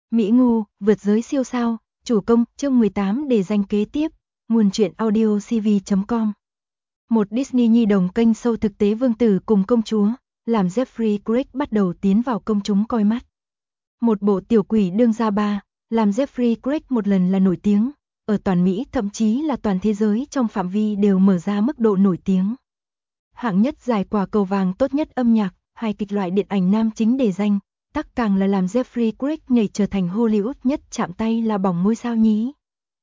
Mỹ Ngu, vượt giới siêu sao, chủ công, chương 18 để danh kế tiếp, nguồn truyện audio cv.com. Một Disney nhi đồng kênh show thực tế vương tử cùng công chúa, làm Jeffrey Craig bắt đầu tiến vào công chúng coi mắt. Một bộ tiểu quỷ đương gia ba, làm Jeffrey Craig một lần là nổi tiếng, ở toàn Mỹ thậm chí là toàn thế giới trong phạm vi đều mở ra mức độ nổi tiếng. Hạng nhất giải quả cầu vàng tốt nhất âm nhạc, hay kịch loại điện ảnh nam chính đề danh, tắc càng là làm Jeffrey Craig nhảy trở thành Hollywood nhất chạm tay là bỏng ngôi sao nhí.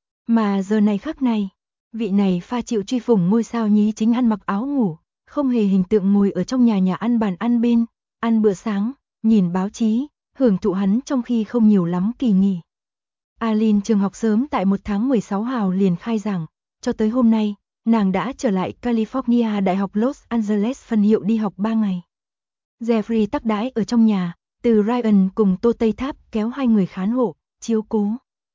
Mà giờ này khắc này, vị này pha chịu truy phủng ngôi sao nhí chính ăn mặc áo ngủ, không hề hình tượng ngồi ở trong nhà ăn bàn ăn bên, ăn bữa sáng, nhìn báo chí, hưởng thụ hắn trong khi không nhiều lắm kỳ nghỉ. Alin trường học sớm tại 1 tháng 16 hào liền khai giảng, cho tới hôm nay, nàng đã trở lại California Đại học Los Angeles phân hiệu đi học 3 ngày. Jeffrey tắc đãi ở trong nhà, từ Ryan cùng Tô Tây Tháp kéo hai người khán hộ, chiếu cố.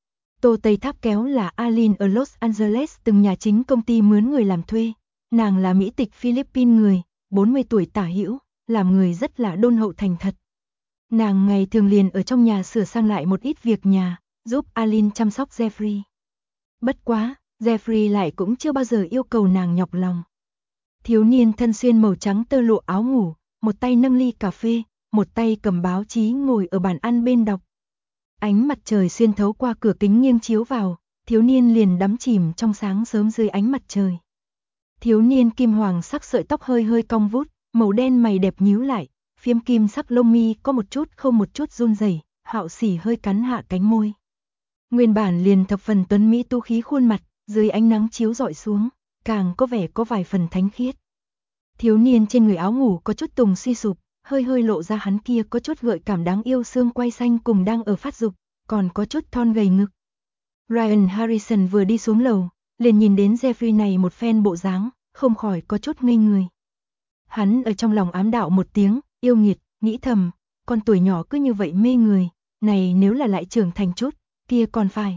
Tô Tây Tháp kéo là Alin ở Los Angeles từng nhà chính công ty mướn người làm thuê, nàng là Mỹ tịch Philippines người, 40 tuổi tả hữu, làm người rất là đôn hậu thành thật. Nàng ngày thường liền ở trong nhà sửa sang lại một ít việc nhà, giúp Alin chăm sóc Jeffrey. Bất quá, Jeffrey lại cũng chưa bao giờ yêu cầu nàng nhọc lòng. Thiếu niên thân xuyên màu trắng tơ lụa áo ngủ, một tay nâng ly cà phê, một tay cầm báo chí ngồi ở bàn ăn bên đọc. Ánh mặt trời xuyên thấu qua cửa kính nghiêng chiếu vào, thiếu niên liền đắm chìm trong sáng sớm dưới ánh mặt trời. Thiếu niên kim hoàng sắc sợi tóc hơi hơi cong vút, màu đen mày đẹp nhíu lại, phiếm kim sắc lông mi có một chút không một chút run rẩy, hạo sỉ hơi cắn hạ cánh môi. Nguyên bản liền thập phần tuấn mỹ tu khí khuôn mặt, dưới ánh nắng chiếu rọi xuống, càng có vẻ có vài phần thánh khiết. Thiếu niên trên người áo ngủ có chút tùng suy sụp, hơi hơi lộ ra hắn kia có chút gợi cảm đáng yêu xương quai xanh cùng đang ở phát dục, còn có chút thon gầy ngực. Ryan Harrison vừa đi xuống lầu, liền nhìn đến Jeffrey này một phen bộ dáng, không khỏi có chút ngây người. Hắn ở trong lòng ám đạo một tiếng, yêu nghiệt, nghĩ thầm, con tuổi nhỏ cứ như vậy mê người, này nếu là lại trưởng thành chút, kia còn phải.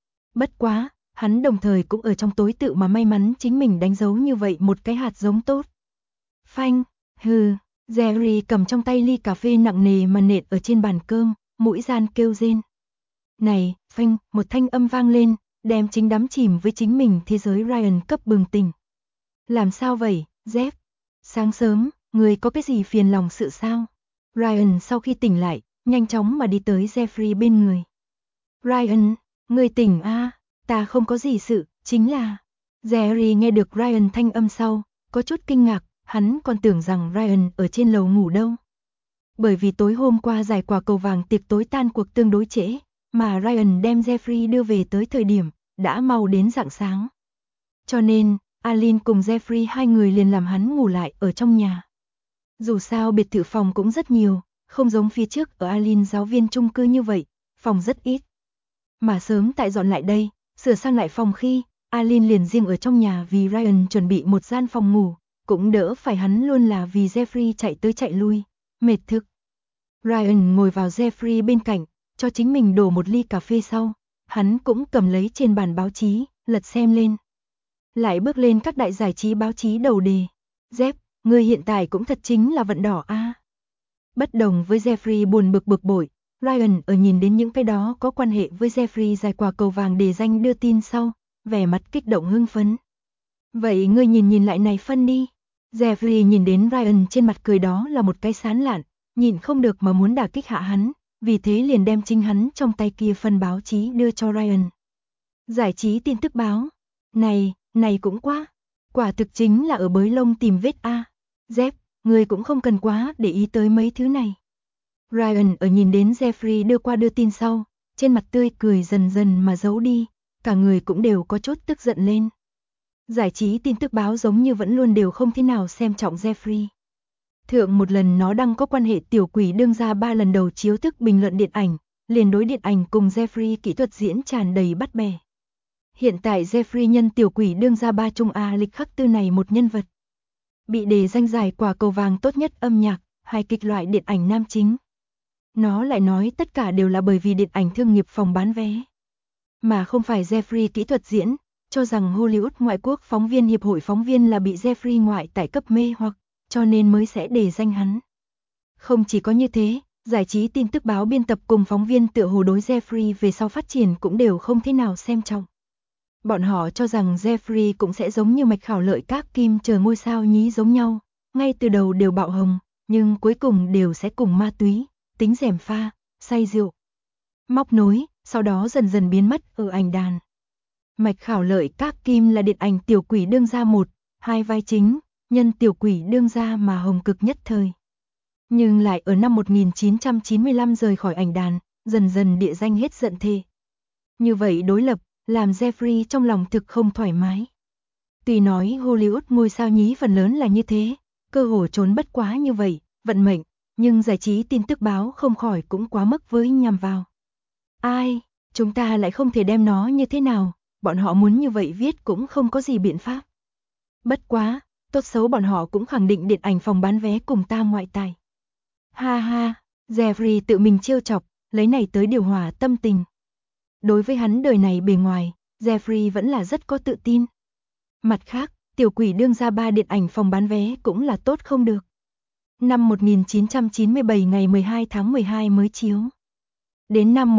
Bất quá, hắn đồng thời cũng ở trong tối tự mà may mắn chính mình đánh dấu như vậy một cái hạt giống tốt. Phanh, hừ, Jerry cầm trong tay ly cà phê nặng nề mà nện ở trên bàn cơm, mũi gian kêu rên. Này, phanh, một thanh âm vang lên, đem chính đắm chìm với chính mình thế giới Ryan cấp bừng tỉnh. Làm sao vậy, Jeff? Sáng sớm, người có cái gì phiền lòng sự sao? Ryan sau khi tỉnh lại, nhanh chóng mà đi tới Jeffrey bên người. Ryan, người tỉnh à, ta không có gì sự, chính là... Jerry nghe được Ryan thanh âm sau, có chút kinh ngạc, hắn còn tưởng rằng Ryan ở trên lầu ngủ đâu. Bởi vì tối hôm qua giải quả cầu vàng tiệc tối tan cuộc tương đối trễ, mà Ryan đem Jeffrey đưa về tới thời điểm, đã mau đến rạng sáng. Cho nên, Alin cùng Jeffrey hai người liền làm hắn ngủ lại ở trong nhà. Dù sao biệt thự phòng cũng rất nhiều, không giống phía trước ở Alin giáo viên chung cư như vậy, phòng rất ít. Mà sớm tại dọn lại đây, sửa sang lại phòng khi, Alin liền riêng ở trong nhà vì Ryan chuẩn bị một gian phòng ngủ, cũng đỡ phải hắn luôn là vì Jeffrey chạy tới chạy lui, mệt thực. Ryan ngồi vào Jeffrey bên cạnh, cho chính mình đổ một ly cà phê sau, hắn cũng cầm lấy trên bàn báo chí, lật xem lên. Lại bước lên các đại giải trí báo chí đầu đề. Jeff, người hiện tại cũng thật chính là vận đỏ a. Bất đồng với Jeffrey buồn bực bội, Ryan ở nhìn đến những cái đó có quan hệ với Jeffrey giải quả cầu vàng đề danh đưa tin sau, vẻ mặt kích động hưng phấn. Vậy ngươi nhìn lại này phân đi. Jeffrey nhìn đến Ryan trên mặt cười đó là một cái sán lạn, nhìn không được mà muốn đả kích hạ hắn, vì thế liền đem chính hắn trong tay kia phân báo chí đưa cho Ryan. Giải trí tin tức báo. Này cũng quá. Quả thực chính là ở bới lông tìm vết a. Jeff, ngươi cũng không cần quá để ý tới mấy thứ này. Ryan ở nhìn đến Jeffrey đưa qua đưa tin sau, trên mặt tươi cười dần dần mà giấu đi, cả người cũng đều có chút tức giận lên. Giải trí tin tức báo giống như vẫn luôn đều không thế nào xem trọng Jeffrey. Thượng một lần nó đăng có quan hệ tiểu quỷ đương ra 3 lần đầu chiếu thức bình luận điện ảnh, liền đối điện ảnh cùng Jeffrey kỹ thuật diễn tràn đầy bắt bẻ. Hiện tại Jeffrey nhân tiểu quỷ đương ra 3 Trung A lịch khắc tư này một nhân vật. Bị đề danh giải quả cầu vàng tốt nhất âm nhạc, hay kịch loại điện ảnh nam chính. Nó lại nói tất cả đều là bởi vì điện ảnh thương nghiệp phòng bán vé. Mà không phải Jeffrey kỹ thuật diễn, cho rằng Hollywood ngoại quốc phóng viên hiệp hội phóng viên là bị Jeffrey ngoại tại cấp mê hoặc, cho nên mới sẽ đề danh hắn. Không chỉ có như thế, Giải trí tin tức báo biên tập cùng phóng viên tựa hồ đối Jeffrey về sau phát triển cũng đều không thế nào xem trọng. Bọn họ cho rằng Jeffrey cũng sẽ giống như Mạch Khảo Lợi các Kim chờ ngôi sao nhí giống nhau, ngay từ đầu đều bạo hồng, nhưng cuối cùng đều sẽ cùng ma túy, tính gièm pha, say rượu, móc nối, sau đó dần dần biến mất ở ảnh đàn. Mạch Khảo Lợi các Kim là điện ảnh Tiểu Quỷ đương gia 1, 2 vai chính, nhân Tiểu Quỷ đương gia mà hồng cực nhất thời. Nhưng lại ở năm 1995 rời khỏi ảnh đàn, dần dần địa danh hết giận thề. Như vậy đối lập, làm Jeffrey trong lòng thực không thoải mái. Tuy nói Hollywood ngôi sao nhí phần lớn là như thế, cơ hồ trốn bất quá như vậy, vận mệnh, nhưng giải trí tin tức báo không khỏi cũng quá mức với nhằm vào. Ai, chúng ta lại không thể đem nó như thế nào, bọn họ muốn như vậy viết cũng không có gì biện pháp. Bất quá, tốt xấu bọn họ cũng khẳng định điện ảnh phòng bán vé cùng ta ngoại tài. Ha ha, Jeffrey tự mình trêu chọc, lấy này tới điều hòa tâm tình. Đối với hắn đời này bề ngoài, Jeffrey vẫn là rất có tự tin. Mặt khác, Tiểu Quỷ đương gia 3 điện ảnh phòng bán vé cũng là tốt không được. Năm 1997 ngày 12 tháng 12 mới chiếu. Đến năm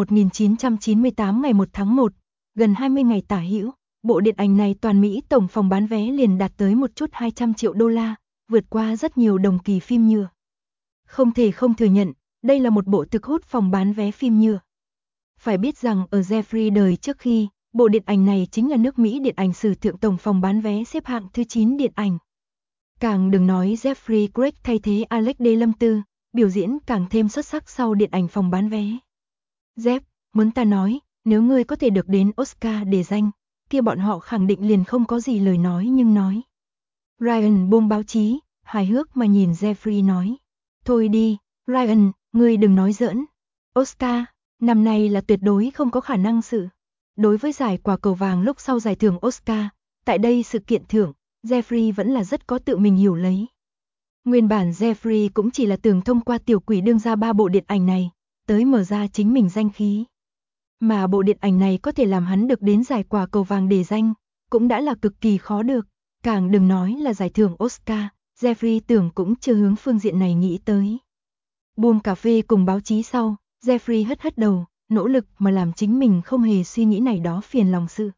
1998 ngày 1 tháng 1, gần 20 ngày tả hữu, bộ điện ảnh này toàn Mỹ tổng phòng bán vé liền đạt tới một chút 200 triệu đô la, vượt qua rất nhiều đồng kỳ phim nhựa. Không thể không thừa nhận, đây là một bộ thực hút phòng bán vé phim nhựa. Phải biết rằng ở Jeffrey đời trước khi, bộ điện ảnh này chính là nước Mỹ điện ảnh sử thượng tổng phòng bán vé xếp hạng thứ 9 điện ảnh. Càng đừng nói Jeffrey Craig thay thế Alex D54, biểu diễn càng thêm xuất sắc sau điện ảnh phòng bán vé. Jeff, muốn ta nói, nếu ngươi có thể được đến Oscar để danh, kia bọn họ khẳng định liền không có gì lời nói nhưng nói. Ryan buông báo chí, hài hước mà nhìn Jeffrey nói. Thôi đi, Ryan, ngươi đừng nói giỡn. Oscar, năm nay là tuyệt đối không có khả năng sự. Đối với giải Quả Cầu Vàng lúc sau giải thưởng Oscar, tại đây sự kiện thưởng, Jeffrey vẫn là rất có tự mình hiểu lấy. Nguyên bản Jeffrey cũng chỉ là tưởng thông qua Tiểu Quỷ đương gia 3 bộ điện ảnh này, tới mở ra chính mình danh khí. Mà bộ điện ảnh này có thể làm hắn được đến giải Quả Cầu Vàng để danh, cũng đã là cực kỳ khó được, càng đừng nói là giải thưởng Oscar, Jeffrey tưởng cũng chưa hướng phương diện này nghĩ tới. Buông cà phê cùng báo chí sau, Jeffrey hất hất đầu, nỗ lực mà làm chính mình không hề suy nghĩ này đó phiền lòng sự.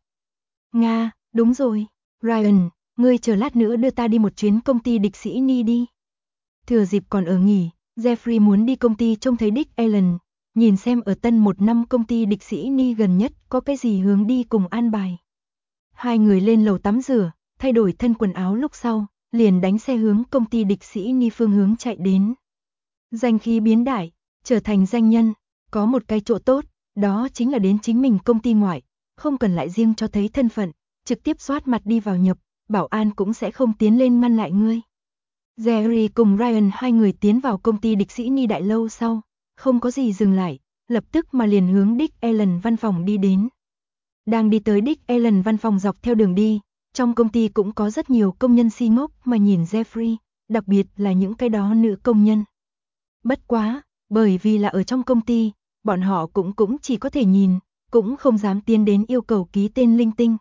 Nga, đúng rồi, Ryan, ngươi chờ lát nữa đưa ta đi một chuyến công ty địch sĩ Ni đi. Thừa dịp còn ở nghỉ, Jeffrey muốn đi công ty trông thấy Dick Allen, nhìn xem ở tân 1 năm công ty địch sĩ Ni gần nhất có cái gì hướng đi cùng an bài. Hai người lên lầu tắm rửa, thay đổi thân quần áo lúc sau, liền đánh xe hướng công ty địch sĩ Ni phương hướng chạy đến. Danh khí biến đại, trở thành danh nhân, có một cái chỗ tốt, đó chính là đến chính mình công ty ngoại, không cần lại riêng cho thấy thân phận, trực tiếp xoát mặt đi vào nhập, bảo an cũng sẽ không tiến lên ngăn lại ngươi. Jerry cùng Ryan hai người tiến vào công ty địch sĩ Ni đại lâu sau, không có gì dừng lại, lập tức mà liền hướng Dick Allen văn phòng đi đến. Đang đi tới Dick Allen văn phòng dọc theo đường đi, trong công ty cũng có rất nhiều công nhân si ngốc mà nhìn Jeffrey, đặc biệt là những cái đó nữ công nhân. Bất quá, bởi vì là ở trong công ty, bọn họ cũng chỉ có thể nhìn, cũng không dám tiến đến yêu cầu ký tên linh tinh.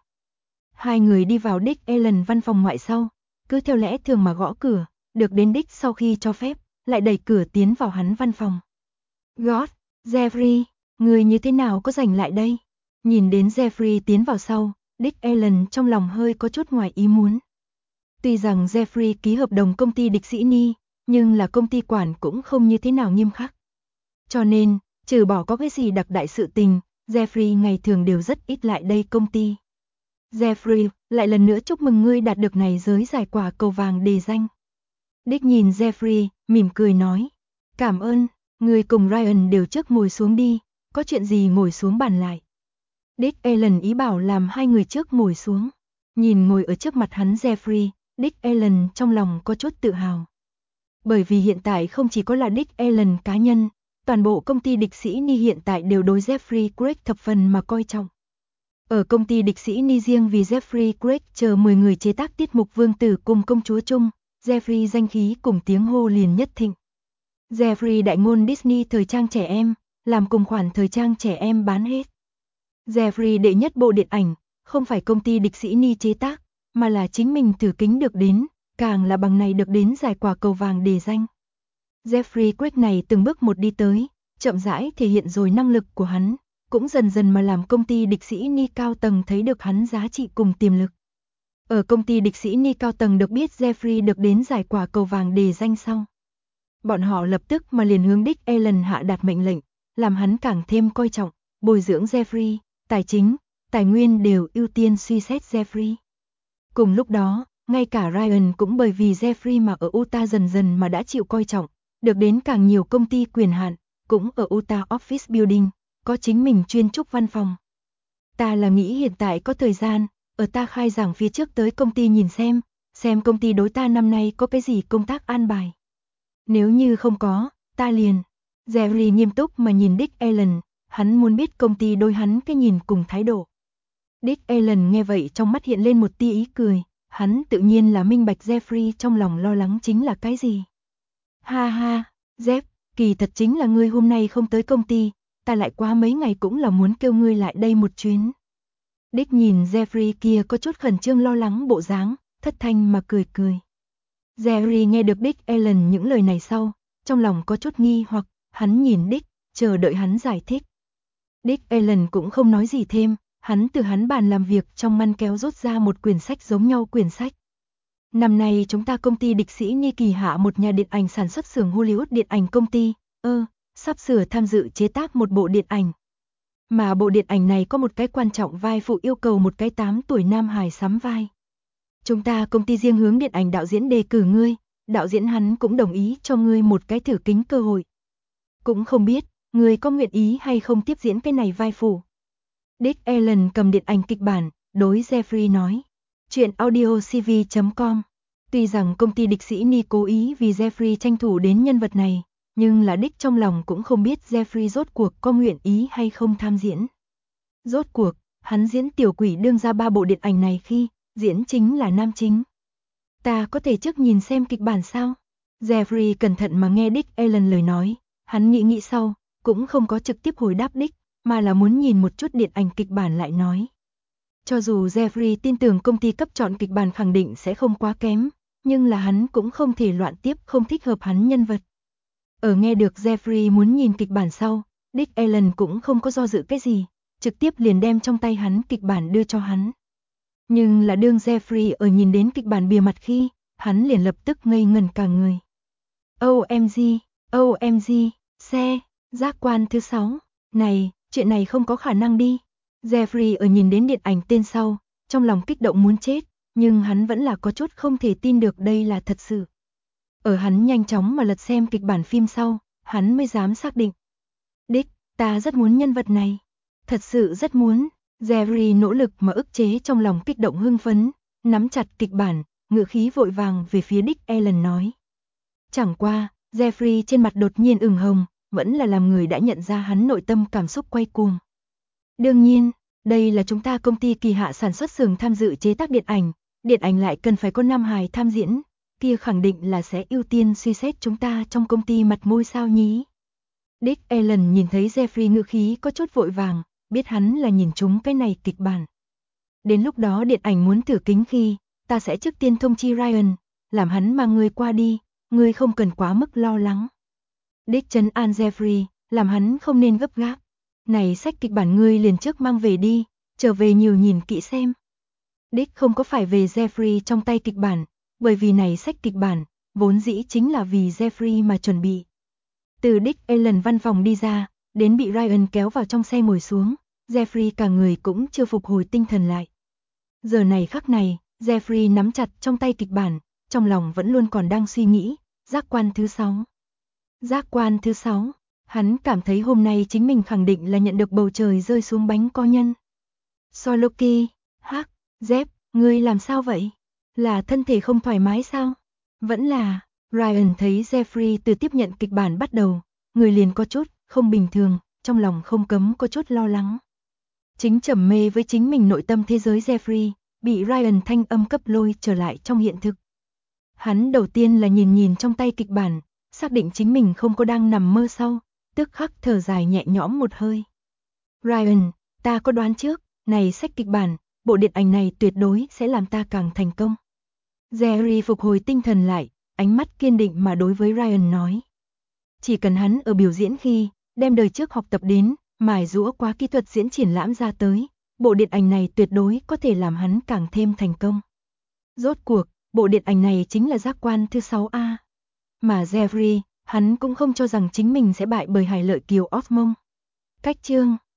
Hai người đi vào Dick Allen văn phòng ngoại sau, cứ theo lẽ thường mà gõ cửa, được đến Dick sau khi cho phép, lại đẩy cửa tiến vào hắn văn phòng. God, Jeffrey, người như thế nào có rảnh lại đây? Nhìn đến Jeffrey tiến vào sau, Dick Allen trong lòng hơi có chút ngoài ý muốn. Tuy rằng Jeffrey ký hợp đồng công ty địch sĩ Ni, nhưng là công ty quản cũng không như thế nào nghiêm khắc. Cho nên, trừ bỏ có cái gì đặc đại sự tình, Jeffrey ngày thường đều rất ít lại đây công ty. Jeffrey, lại lần nữa chúc mừng ngươi đạt được này giới giải Quả Cầu Vàng đề danh. Dick nhìn Jeffrey, mỉm cười nói. Cảm ơn, ngươi cùng Ryan đều trước ngồi xuống đi, có chuyện gì ngồi xuống bàn lại. Dick Allen ý bảo làm hai người trước ngồi xuống. Nhìn ngồi ở trước mặt hắn Jeffrey, Dick Allen trong lòng có chút tự hào. Bởi vì hiện tại không chỉ có là Dick Allen cá nhân, toàn bộ công ty địch sĩ Ni hiện tại đều đối Jeffrey Craig thập phần mà coi trọng. Ở công ty địch sĩ Ni riêng vì Jeffrey Craig chờ 10 người chế tác tiết mục Vương tử cùng công chúa chung, Jeffrey danh khí cùng tiếng hô liền nhất thịnh. Jeffrey đại ngôn Disney thời trang trẻ em, làm cùng khoản thời trang trẻ em bán hết. Jeffrey đệ nhất bộ điện ảnh, không phải công ty địch sĩ Ni chế tác, mà là chính mình thử kính được đến, càng là bằng này được đến giải Quả Cầu Vàng đề danh. Jeffrey Craig này từng bước một đi tới, chậm rãi thể hiện rồi năng lực của hắn, cũng dần dần mà làm công ty địch sĩ Ni cao tầng thấy được hắn giá trị cùng tiềm lực. Ở công ty địch sĩ Ni cao tầng được biết Jeffrey được đến giải quả cầu vàng đề danh sau. Bọn họ lập tức mà liền hướng Dick Allen hạ đạt mệnh lệnh, làm hắn càng thêm coi trọng, bồi dưỡng Jeffrey, tài chính, tài nguyên đều ưu tiên suy xét Jeffrey. Cùng lúc đó, ngay cả Ryan cũng bởi vì Jeffrey mà ở Utah dần dần mà đã chịu coi trọng, được đến càng nhiều công ty quyền hạn, cũng ở Utah Office Building, có chính mình chuyên trúc văn phòng. Ta là nghĩ hiện tại có thời gian, ở ta khai giảng phía trước tới công ty nhìn xem công ty đối ta năm nay có cái gì công tác an bài. Nếu như không có, ta liền. Jerry nghiêm túc mà nhìn Dick Allen, hắn muốn biết công ty đối hắn cái nhìn cùng thái độ. Dick Allen nghe vậy trong mắt hiện lên một tia ý cười, hắn tự nhiên là minh bạch Jeffrey trong lòng lo lắng chính là cái gì. Ha ha, Jeff, kỳ thật chính là ngươi hôm nay không tới công ty, ta lại quá mấy ngày cũng là muốn kêu ngươi lại đây một chuyến. Dick nhìn Jeffrey kia có chút khẩn trương lo lắng bộ dáng, thất thanh mà cười cười. Jerry nghe được Dick Allen những lời này sau, trong lòng có chút nghi hoặc, hắn nhìn Dick, chờ đợi hắn giải thích. Dick Allen cũng không nói gì thêm, hắn từ hắn bàn làm việc trong ngăn kéo rút ra một quyển sách giống nhau quyển sách. Năm nay chúng ta công ty địch sĩ Ni kỳ hạ một nhà điện ảnh sản xuất xưởng Hollywood điện ảnh công ty, sắp sửa tham dự chế tác một bộ điện ảnh. Mà bộ điện ảnh này có một cái quan trọng vai phụ yêu cầu một cái 8 tuổi nam hài sắm vai. Chúng ta công ty riêng hướng điện ảnh đạo diễn đề cử ngươi, đạo diễn hắn cũng đồng ý cho ngươi một cái thử kính cơ hội. Cũng không biết, ngươi có nguyện ý hay không tiếp diễn cái này vai phụ. Dick Allen cầm điện ảnh kịch bản, đối Jeffrey nói. Chuyện audiocv.com. Tuy rằng công ty địch sĩ Ni cố ý vì Jeffrey tranh thủ đến nhân vật này, nhưng là Dick trong lòng cũng không biết Jeffrey rốt cuộc có nguyện ý hay không tham diễn. Rốt cuộc, hắn diễn tiểu quỷ đương ra 3 bộ điện ảnh này khi, diễn chính là nam chính. Ta có thể trước nhìn xem kịch bản sao? Jeffrey cẩn thận mà nghe Dick Allen lời nói, hắn nghĩ sau, cũng không có trực tiếp hồi đáp Dick, mà là muốn nhìn một chút điện ảnh kịch bản lại nói. Cho dù Jeffrey tin tưởng công ty cấp chọn kịch bản khẳng định sẽ không quá kém, nhưng là hắn cũng không thể loạn tiếp không thích hợp hắn nhân vật. Ở nghe được Jeffrey muốn nhìn kịch bản sau, Dick Allen cũng không có do dự cái gì, trực tiếp liền đem trong tay hắn kịch bản đưa cho hắn. Nhưng là đương Jeffrey ở nhìn đến kịch bản bìa mặt khi, hắn liền lập tức ngây ngẩn cả người. OMG, xe, giác quan thứ 6, này, chuyện này không có khả năng đi. Jeffrey ở nhìn đến điện ảnh tên sau, trong lòng kích động muốn chết, nhưng hắn vẫn là có chút không thể tin được đây là thật sự. Ở hắn nhanh chóng mà lật xem kịch bản phim sau, hắn mới dám xác định. Dick, ta rất muốn nhân vật này. Thật sự rất muốn. Jerry nỗ lực mà ức chế trong lòng kích động hưng phấn, nắm chặt kịch bản, ngữ khí vội vàng về phía Dick Allen nói. Chẳng qua, Jeffrey trên mặt đột nhiên ửng hồng, vẫn là làm người đã nhận ra hắn nội tâm cảm xúc quay cuồng. Đương nhiên, đây là chúng ta công ty kỳ hạ sản xuất xưởng tham dự chế tác điện ảnh lại cần phải có nam hài tham diễn, kia khẳng định là sẽ ưu tiên suy xét chúng ta trong công ty mặt mũi sao nhí. Dick Allen nhìn thấy Jeffrey ngữ khí có chút vội vàng, biết hắn là nhìn trúng cái này kịch bản. Đến lúc đó điện ảnh muốn thử kính khi, ta sẽ trước tiên thông chi Ryan, làm hắn mang ngươi qua đi, ngươi không cần quá mức lo lắng. Dick trấn an Jeffrey, làm hắn không nên gấp gáp. Này sách kịch bản ngươi liền trước mang về đi, trở về nhiều nhìn kỹ xem. Dick không có phải về Jeffrey trong tay kịch bản, bởi vì này sách kịch bản, vốn dĩ chính là vì Jeffrey mà chuẩn bị. Từ Dick Allen văn phòng đi ra, đến bị Ryan kéo vào trong xe ngồi xuống, Jeffrey cả người cũng chưa phục hồi tinh thần lại. Giờ này khắc này, Jeffrey nắm chặt trong tay kịch bản, trong lòng vẫn luôn còn đang suy nghĩ, giác quan thứ 6. Giác quan thứ 6, hắn cảm thấy hôm nay chính mình khẳng định là nhận được bầu trời rơi xuống bánh co nhân. Soloki, hắc, Jeff, ngươi làm sao vậy? Là thân thể không thoải mái sao? Vẫn là, Ryan thấy Jeffrey từ tiếp nhận kịch bản bắt đầu, người liền có chút không bình thường, trong lòng không cấm có chút lo lắng. Chính trầm mê với chính mình nội tâm thế giới Jeffrey, bị Ryan thanh âm cấp lôi trở lại trong hiện thực. Hắn đầu tiên là nhìn trong tay kịch bản, xác định chính mình không có đang nằm mơ sau, tức khắc thở dài nhẹ nhõm một hơi. Ryan, ta có đoán trước, này sách kịch bản, bộ điện ảnh này tuyệt đối sẽ làm ta càng thành công. Jerry phục hồi tinh thần lại, ánh mắt kiên định mà đối với Ryan nói. chỉ cần hắn ở biểu diễn khi, đem đời trước học tập đến, mài giũa quá kỹ thuật diễn triển lãm ra tới, bộ điện ảnh này tuyệt đối có thể làm hắn càng thêm thành công. Rốt cuộc, bộ điện ảnh này chính là giác quan thứ 6A. Mà Jeffrey, hắn cũng không cho rằng chính mình sẽ bại bởi Hải Lợi Kiều Osmond. Cách chương